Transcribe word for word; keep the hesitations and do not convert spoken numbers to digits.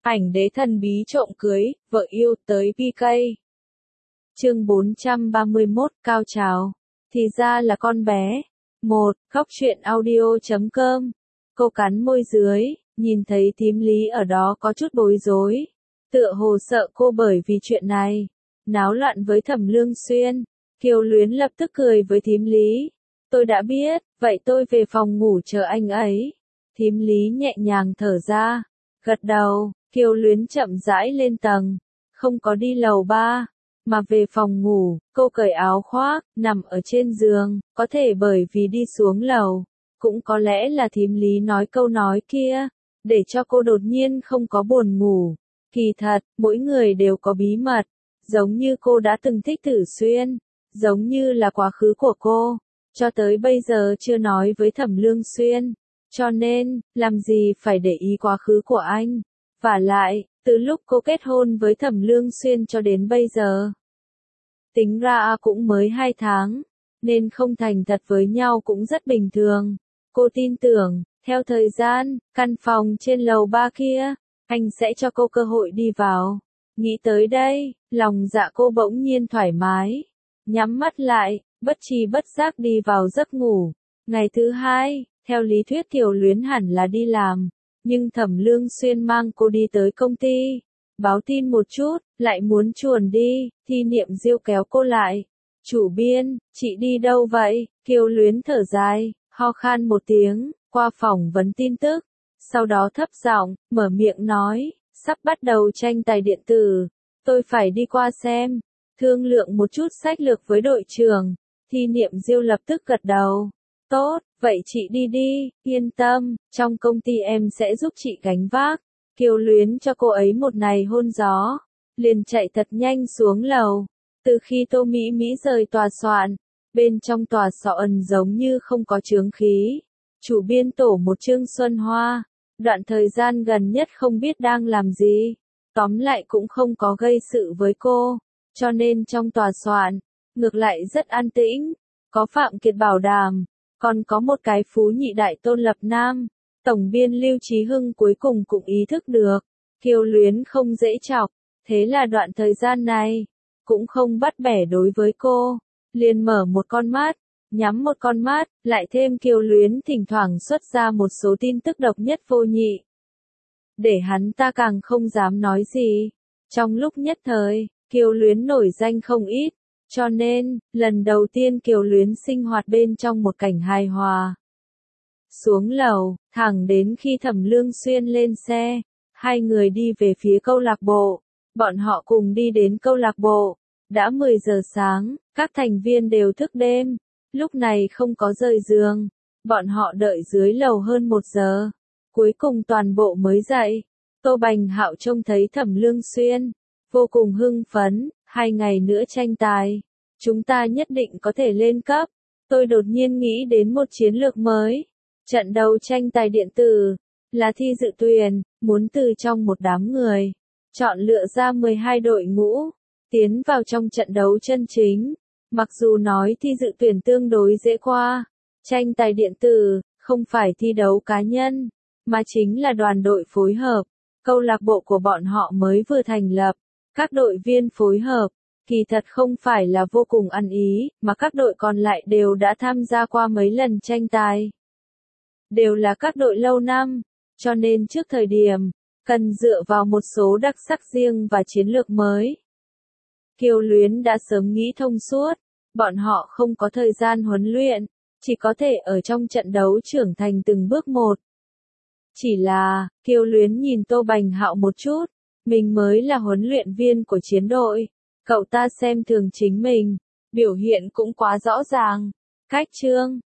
Ảnh đế thần bí trộm cưới, vợ yêu tới pê ca. Chương bốn trăm ba mươi mốt, cao trào. Thì ra là con bé. một. Góc truyện audio chấm com. Cô cắn môi dưới, nhìn thấy thím Lý ở đó có chút bối rối. Tựa hồ sợ cô bởi vì chuyện này. Náo loạn với Thẩm Lương Xuyên. Kiều Luyến lập tức cười với thím Lý. Tôi đã biết, vậy tôi về phòng ngủ chờ anh ấy. Thím Lý nhẹ nhàng thở ra. Gật đầu, Kiều Luyến chậm rãi lên tầng. Không có đi lầu ba. Mà về phòng ngủ, cô cởi áo khoác, nằm ở trên giường, có thể bởi vì đi xuống lầu. Cũng có lẽ là thím Lý nói câu nói kia, để cho cô đột nhiên không có buồn ngủ. Kỳ thật, mỗi người đều có bí mật, giống như cô đã từng thích Tử Xuyên, giống như là quá khứ của cô, cho tới bây giờ chưa nói với Thẩm Lương Xuyên. Cho nên, làm gì phải để ý quá khứ của anh. Vả lại, từ lúc cô kết hôn với Thẩm Lương Xuyên cho đến bây giờ, tính ra cũng mới hai tháng, nên không thành thật với nhau cũng rất bình thường. Cô tin tưởng, theo thời gian, căn phòng trên lầu ba kia, anh sẽ cho cô cơ hội đi vào. Nghĩ tới đây, lòng dạ cô bỗng nhiên thoải mái. Nhắm mắt lại, bất tri bất giác đi vào giấc ngủ. Ngày thứ hai, theo lý thuyết Kiều Luyến hẳn là đi làm. Nhưng Thẩm Lương Xuyên mang cô đi tới công ty. Báo tin một chút, lại muốn chuồn đi, Thi Niệm Diêu kéo cô lại. Chủ biên, chị đi đâu vậy? Kiều Luyến thở dài, ho khan một tiếng, qua phỏng vấn tin tức. Sau đó thấp giọng, mở miệng nói, sắp bắt đầu tranh tài điện tử. Tôi phải đi qua xem, thương lượng một chút sách lược với đội trưởng. Thi Niệm Diêu lập tức gật đầu. Tốt, vậy chị đi đi, yên tâm, trong công ty em sẽ giúp chị gánh vác. Kiều Luyến cho cô ấy một này hôn gió, liền chạy thật nhanh xuống lầu. Từ khi Tô Mỹ Mỹ rời tòa soạn, bên trong tòa soạn giống như không có chướng khí. Chủ biên tổ một Trương Xuân Hoa, đoạn thời gian gần nhất không biết đang làm gì. Tóm lại cũng không có gây sự với cô, cho nên trong tòa soạn, ngược lại rất an tĩnh. Có Phạm Kiệt bảo đảm, còn có một cái phú nhị đại Tôn Lập Nam. Tổng biên Lưu Chí Hưng cuối cùng cũng ý thức được, Kiều Luyến không dễ chọc, thế là đoạn thời gian này, cũng không bắt bẻ đối với cô, liền mở một con mắt, nhắm một con mắt, lại thêm Kiều Luyến thỉnh thoảng xuất ra một số tin tức độc nhất vô nhị. Để hắn ta càng không dám nói gì. Trong lúc nhất thời, Kiều Luyến nổi danh không ít, cho nên, lần đầu tiên Kiều Luyến sinh hoạt bên trong một cảnh hài hòa. Xuống lầu, thẳng đến khi Thẩm Lương Xuyên lên xe, hai người đi về phía câu lạc bộ. Bọn họ cùng đi đến câu lạc bộ. Đã mười giờ sáng, các thành viên đều thức đêm. Lúc này không có rời giường. Bọn họ đợi dưới lầu hơn một giờ. Cuối cùng toàn bộ mới dậy. Tô Bành Hạo trông thấy Thẩm Lương Xuyên, vô cùng hưng phấn. Hai ngày nữa tranh tài, chúng ta nhất định có thể lên cấp. Tôi đột nhiên nghĩ đến một chiến lược mới. Trận đấu tranh tài điện tử, là thi dự tuyển, muốn từ trong một đám người, chọn lựa ra mười hai đội ngũ, tiến vào trong trận đấu chân chính. Mặc dù nói thi dự tuyển tương đối dễ qua, tranh tài điện tử, không phải thi đấu cá nhân, mà chính là đoàn đội phối hợp. Câu lạc bộ của bọn họ mới vừa thành lập, các đội viên phối hợp, kỳ thật không phải là vô cùng ăn ý, mà các đội còn lại đều đã tham gia qua mấy lần tranh tài. Đều là các đội lâu năm, cho nên trước thời điểm, cần dựa vào một số đặc sắc riêng và chiến lược mới. Kiều Luyến đã sớm nghĩ thông suốt, bọn họ không có thời gian huấn luyện, chỉ có thể ở trong trận đấu trưởng thành từng bước một. Chỉ là, Kiều Luyến nhìn Tô Bành Hạo một chút, mình mới là huấn luyện viên của chiến đội, cậu ta xem thường chính mình, biểu hiện cũng quá rõ ràng. Cách chương